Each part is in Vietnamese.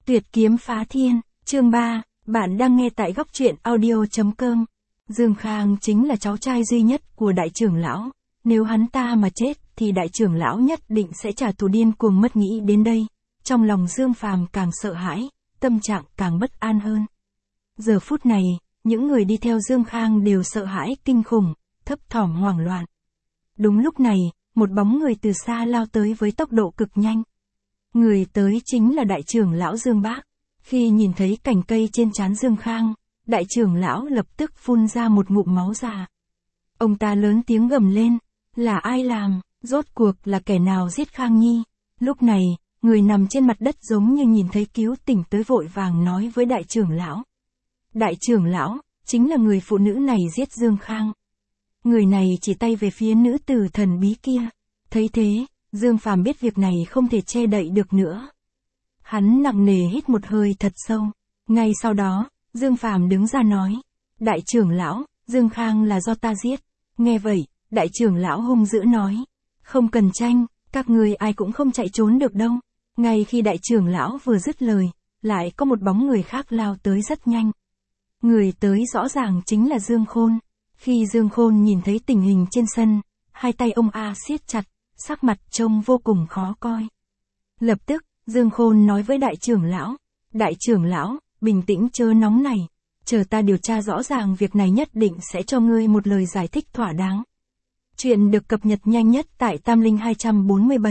Tuyệt kiếm phá thiên, chương 3, bạn đang nghe tại góc truyện audio.com. Dương Khang chính là cháu trai duy nhất của đại trưởng lão, nếu hắn ta mà chết thì đại trưởng lão nhất định sẽ trả thù điên cuồng mất nghĩ đến đây. Trong lòng Dương Phàm càng sợ hãi, tâm trạng càng bất an hơn. Giờ phút này, những người đi theo Dương Khang đều sợ hãi kinh khủng, thấp thỏm hoảng loạn. Đúng lúc này, một bóng người từ xa lao tới với tốc độ cực nhanh. Người tới chính là đại trưởng lão Dương Bác. Khi nhìn thấy cành cây trên trán Dương Khang, đại trưởng lão lập tức phun ra một ngụm máu già. Ông ta lớn tiếng gầm lên, là ai làm, rốt cuộc là kẻ nào giết Khang Nhi. Lúc này, người nằm trên mặt đất giống như nhìn thấy cứu tỉnh tới vội vàng nói với đại trưởng lão. Đại trưởng lão, chính là người phụ nữ này giết Dương Khang. Người này chỉ tay về phía nữ tử thần bí kia. Thấy thế, Dương Phàm biết việc này không thể che đậy được nữa. Hắn nặng nề hít một hơi thật sâu. Ngay sau đó, Dương Phàm đứng ra nói. Đại trưởng lão, Dương Khang là do ta giết. Nghe vậy, đại trưởng lão hung dữ nói. Không cần tranh, các người ai cũng không chạy trốn được đâu. Ngay khi đại trưởng lão vừa dứt lời, lại có một bóng người khác lao tới rất nhanh. Người tới rõ ràng chính là Dương Khôn. Khi Dương Khôn nhìn thấy tình hình trên sân, hai tay ông siết chặt, sắc mặt trông vô cùng khó coi. Lập tức, Dương Khôn nói với đại trưởng lão, bình tĩnh chớ nóng này, chờ ta điều tra rõ ràng việc này nhất định sẽ cho ngươi một lời giải thích thỏa đáng. Chuyện được cập nhật nhanh nhất tại Tamlinh247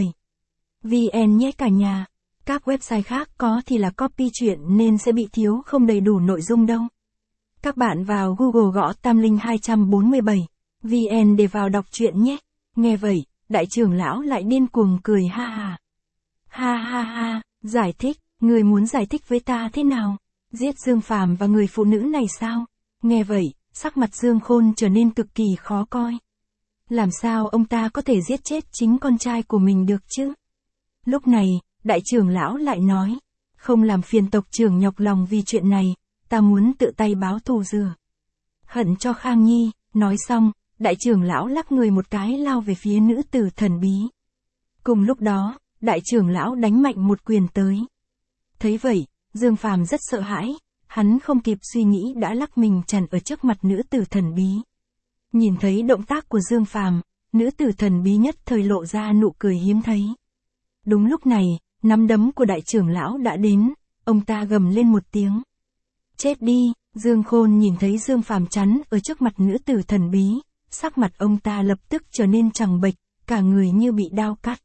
VN nhé cả nhà. Các website khác có thì là copy chuyện nên sẽ bị thiếu không đầy đủ nội dung đâu. Các bạn vào Google gõ Tamlinh247 VN để vào đọc truyện nhé. Nghe vậy, đại trưởng lão lại điên cuồng cười ha ha. Ha ha ha, giải thích, người muốn giải thích với ta thế nào? Giết Dương Phàm và người phụ nữ này sao? Nghe vậy, sắc mặt Dương Khôn trở nên cực kỳ khó coi. Làm sao ông ta có thể giết chết chính con trai của mình được chứ? Lúc này, đại trưởng lão lại nói, không làm phiền tộc trưởng nhọc lòng vì chuyện này, ta muốn tự tay báo thù rửa hận cho Khang Nhi. Nói xong, đại trưởng lão lắc người một cái lao về phía nữ tử thần bí. Cùng lúc đó, đại trưởng lão đánh mạnh một quyền tới. Thấy vậy, Dương Phàm rất sợ hãi, hắn không kịp suy nghĩ đã lắc mình chặn ở trước mặt nữ tử thần bí. Nhìn thấy động tác của Dương Phàm, nữ tử thần bí nhất thời lộ ra nụ cười hiếm thấy. Đúng lúc này, nắm đấm của đại trưởng lão đã đến, ông ta gầm lên một tiếng. Chết đi, Dương Khôn nhìn thấy Dương Phàm chắn ở trước mặt nữ tử thần bí, sắc mặt ông ta lập tức trở nên trắng bệch, cả người như bị đao cắt.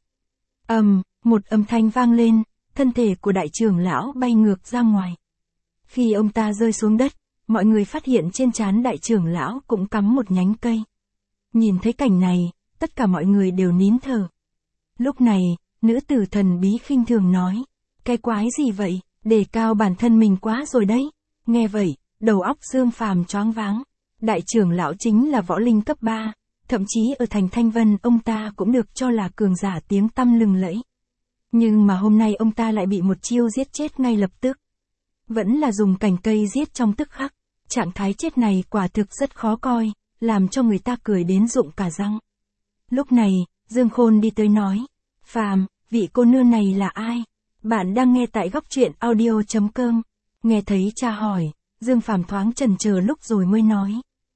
Một âm thanh vang lên, thân thể của đại trưởng lão bay ngược ra ngoài. Khi ông ta rơi xuống đất, mọi người phát hiện trên trán đại trưởng lão cũng cắm một nhánh cây. Nhìn thấy cảnh này, tất cả mọi người đều nín thở. Lúc này, nữ tử thần bí khinh thường nói, cái quái gì vậy, đề cao bản thân mình quá rồi đấy. Nghe vậy, đầu óc Dương Phàm choáng váng. Đại trưởng lão chính là võ linh cấp 3, thậm chí ở thành Thanh Vân ông ta cũng được cho là cường giả tiếng tăm lừng lẫy. Nhưng mà hôm nay ông ta lại bị một chiêu giết chết ngay lập tức. Vẫn là dùng cành cây giết trong tức khắc. Trạng thái chết này quả thực rất khó coi, làm cho người ta cười đến rụng cả răng. Lúc này, Dương Khôn đi tới nói, Phàm, vị cô nương này là ai? Bạn đang nghe tại góc truyện audio.com. Nghe thấy cha hỏi, Dương Phàm thoáng chần chờ lúc rồi mới nói.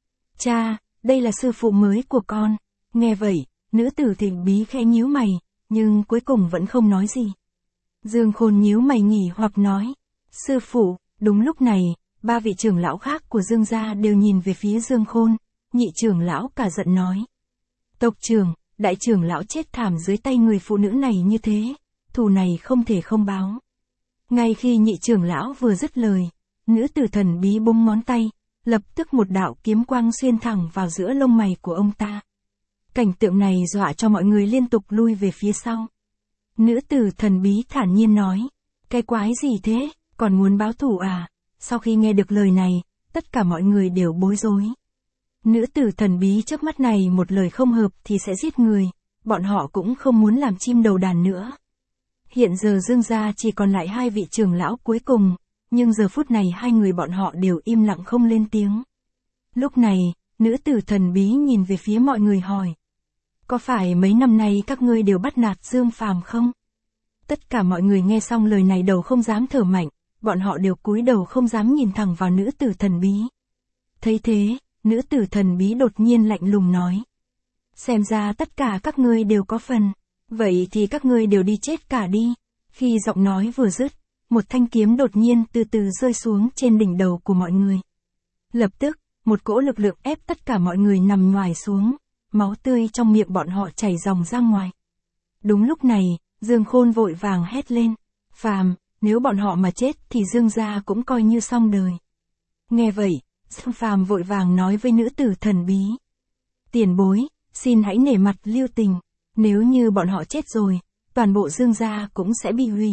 Cha, đây là sư phụ mới của con. Nghe vậy, nữ tử thần bí khẽ nhíu mày, nhưng cuối cùng vẫn không nói gì. Dương Khôn nhíu mày nghỉ hoặc nói, sư phụ. Đúng lúc này, ba vị trưởng lão khác của Dương gia đều nhìn về phía Dương Khôn. Nhị trưởng lão cả giận nói, tộc trưởng, đại trưởng lão chết thảm dưới tay người phụ nữ này như thế, thù này không thể không báo. Ngay khi nhị trưởng lão vừa dứt lời, nữ tử thần bí búng ngón tay, lập tức một đạo kiếm quang xuyên thẳng vào giữa lông mày của ông ta. Cảnh tượng này dọa cho mọi người liên tục lui về phía sau. Nữ tử thần bí thản nhiên nói, cái quái gì thế, còn muốn báo thù à? Sau khi nghe được lời này, tất cả mọi người đều bối rối. Nữ tử thần bí trước mắt này một lời không hợp thì sẽ giết người, bọn họ cũng không muốn làm chim đầu đàn nữa. Hiện giờ Dương gia chỉ còn lại hai vị trưởng lão cuối cùng, nhưng giờ phút này hai người bọn họ đều im lặng không lên tiếng. Lúc này, nữ tử thần bí nhìn về phía mọi người hỏi, có phải mấy năm nay các ngươi đều bắt nạt Dương Phàm không? Tất cả mọi người nghe xong lời này đầu không dám thở mạnh, bọn họ đều cúi đầu không dám nhìn thẳng vào nữ tử thần bí. Thấy thế, nữ tử thần bí đột nhiên lạnh lùng nói. Xem ra tất cả các ngươi đều có phần. Vậy thì các ngươi đều đi chết cả đi. Khi giọng nói vừa dứt, một thanh kiếm đột nhiên từ từ rơi xuống trên đỉnh đầu của mọi người. Lập tức, một cỗ lực lượng ép tất cả mọi người nằm nhoài xuống, máu tươi trong miệng bọn họ chảy ròng ra ngoài. Đúng lúc này, Dương Khôn vội vàng hét lên. Phàm, nếu bọn họ mà chết thì Dương gia cũng coi như xong đời. Nghe vậy, Dương Phàm vội vàng nói với nữ tử thần bí. Tiền bối, xin hãy nể mặt lưu tình. Nếu như bọn họ chết rồi, toàn bộ Dương gia cũng sẽ bị hủy.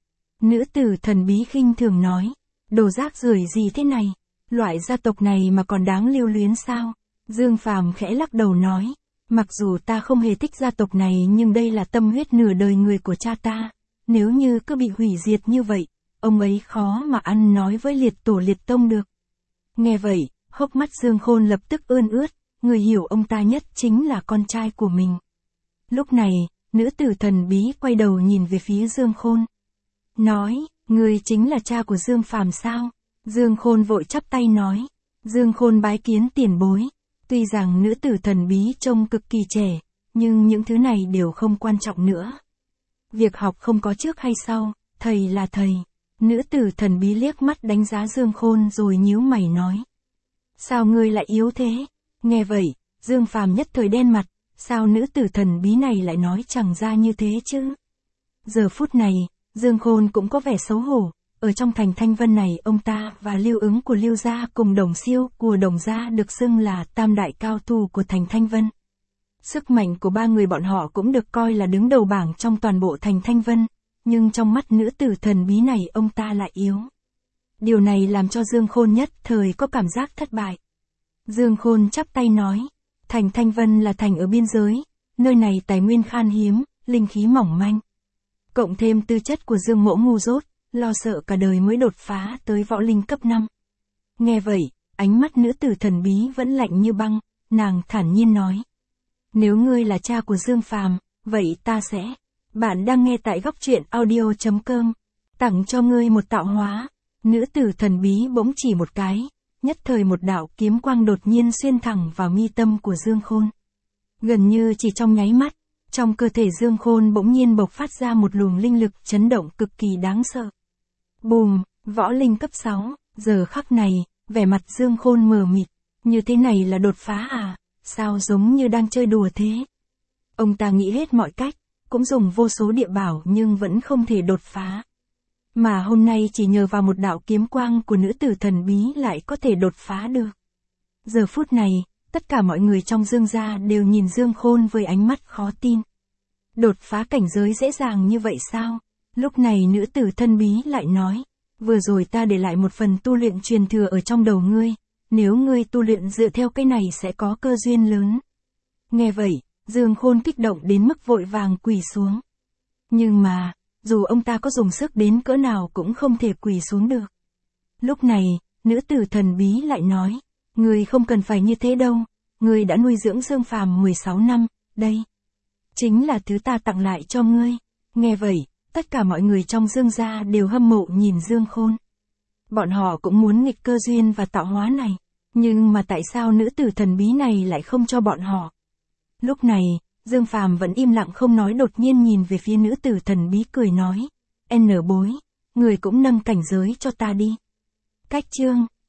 Nữ tử thần bí khinh thường nói. Đồ rác rưởi gì thế này? Loại gia tộc này mà còn đáng lưu luyến sao? Dương Phàm khẽ lắc đầu nói. Mặc dù ta không hề thích gia tộc này nhưng đây là tâm huyết nửa đời người của cha ta. Nếu như cứ bị hủy diệt như vậy, ông ấy khó mà ăn nói với liệt tổ liệt tông được. Nghe vậy, hốc mắt Dương Khôn lập tức ươn ướt, người hiểu ông ta nhất chính là con trai của mình. Lúc này, nữ tử thần bí quay đầu nhìn về phía Dương Khôn. Nói, người chính là cha của Dương Phàm sao? Dương Khôn vội chắp tay nói. Dương Khôn bái kiến tiền bối. Tuy rằng nữ tử thần bí trông cực kỳ trẻ, nhưng những thứ này đều không quan trọng nữa. Việc học không có trước hay sau, thầy là thầy. Nữ tử thần bí liếc mắt đánh giá Dương Khôn rồi nhíu mày nói. Sao ngươi lại yếu thế? Nghe vậy, Dương Phàm nhất thời đen mặt, sao nữ tử thần bí này lại nói chẳng ra như thế chứ? Giờ phút này, Dương Khôn cũng có vẻ xấu hổ, ở trong thành Thanh Vân này ông ta và Lưu Ứng của Lưu gia cùng Đồng Siêu của Đồng gia được xưng là tam đại cao thủ của thành Thanh Vân. Sức mạnh của ba người bọn họ cũng được coi là đứng đầu bảng trong toàn bộ thành Thanh Vân, nhưng trong mắt nữ tử thần bí này ông ta lại yếu. Điều này làm cho Dương Khôn nhất thời có cảm giác thất bại. Dương Khôn chắp tay nói, thành Thanh Vân là thành ở biên giới, nơi này tài nguyên khan hiếm, linh khí mỏng manh. Cộng thêm tư chất của Dương Mỗ ngu dốt, lo sợ cả đời mới đột phá tới võ linh cấp 5. Nghe vậy, ánh mắt nữ tử thần bí vẫn lạnh như băng, nàng thản nhiên nói. Nếu ngươi là cha của Dương Phàm, vậy ta sẽ. Bạn đang nghe tại góc truyện audio.com. Tặng cho ngươi một tạo hóa. Nữ tử thần bí bỗng chỉ một cái, nhất thời một đạo kiếm quang đột nhiên xuyên thẳng vào mi tâm của Dương Khôn. Gần như chỉ trong nháy mắt, trong cơ thể Dương Khôn bỗng nhiên bộc phát ra một luồng linh lực chấn động cực kỳ đáng sợ. Bùm, võ linh cấp 6, giờ khắc này, vẻ mặt Dương Khôn mờ mịt, như thế này là đột phá à, sao giống như đang chơi đùa thế? Ông ta nghĩ hết mọi cách, cũng dùng vô số địa bảo nhưng vẫn không thể đột phá. Mà hôm nay chỉ nhờ vào một đạo kiếm quang của nữ tử thần bí lại có thể đột phá được. Giờ phút này, tất cả mọi người trong Dương gia đều nhìn Dương Khôn với ánh mắt khó tin. Đột phá cảnh giới dễ dàng như vậy sao? Lúc này nữ tử thần bí lại nói, vừa rồi ta để lại một phần tu luyện truyền thừa ở trong đầu ngươi, nếu ngươi tu luyện dựa theo cái này sẽ có cơ duyên lớn. Nghe vậy, Dương Khôn kích động đến mức vội vàng quỳ xuống. Nhưng mà, dù ông ta có dùng sức đến cỡ nào cũng không thể quỳ xuống được. Lúc này, nữ tử thần bí lại nói, ngươi không cần phải như thế đâu, ngươi đã nuôi dưỡng Dương Phàm 16 năm, đây. Chính là thứ ta tặng lại cho ngươi. Nghe vậy, tất cả mọi người trong Dương gia đều hâm mộ nhìn Dương Khôn. Bọn họ cũng muốn nghịch cơ duyên và tạo hóa này, nhưng mà tại sao nữ tử thần bí này lại không cho bọn họ? Lúc này, Dương Phàm vẫn im lặng không nói, đột nhiên nhìn về phía nữ tử thần bí cười nói, N bối, người cũng nâng cảnh giới cho ta đi. Cách chương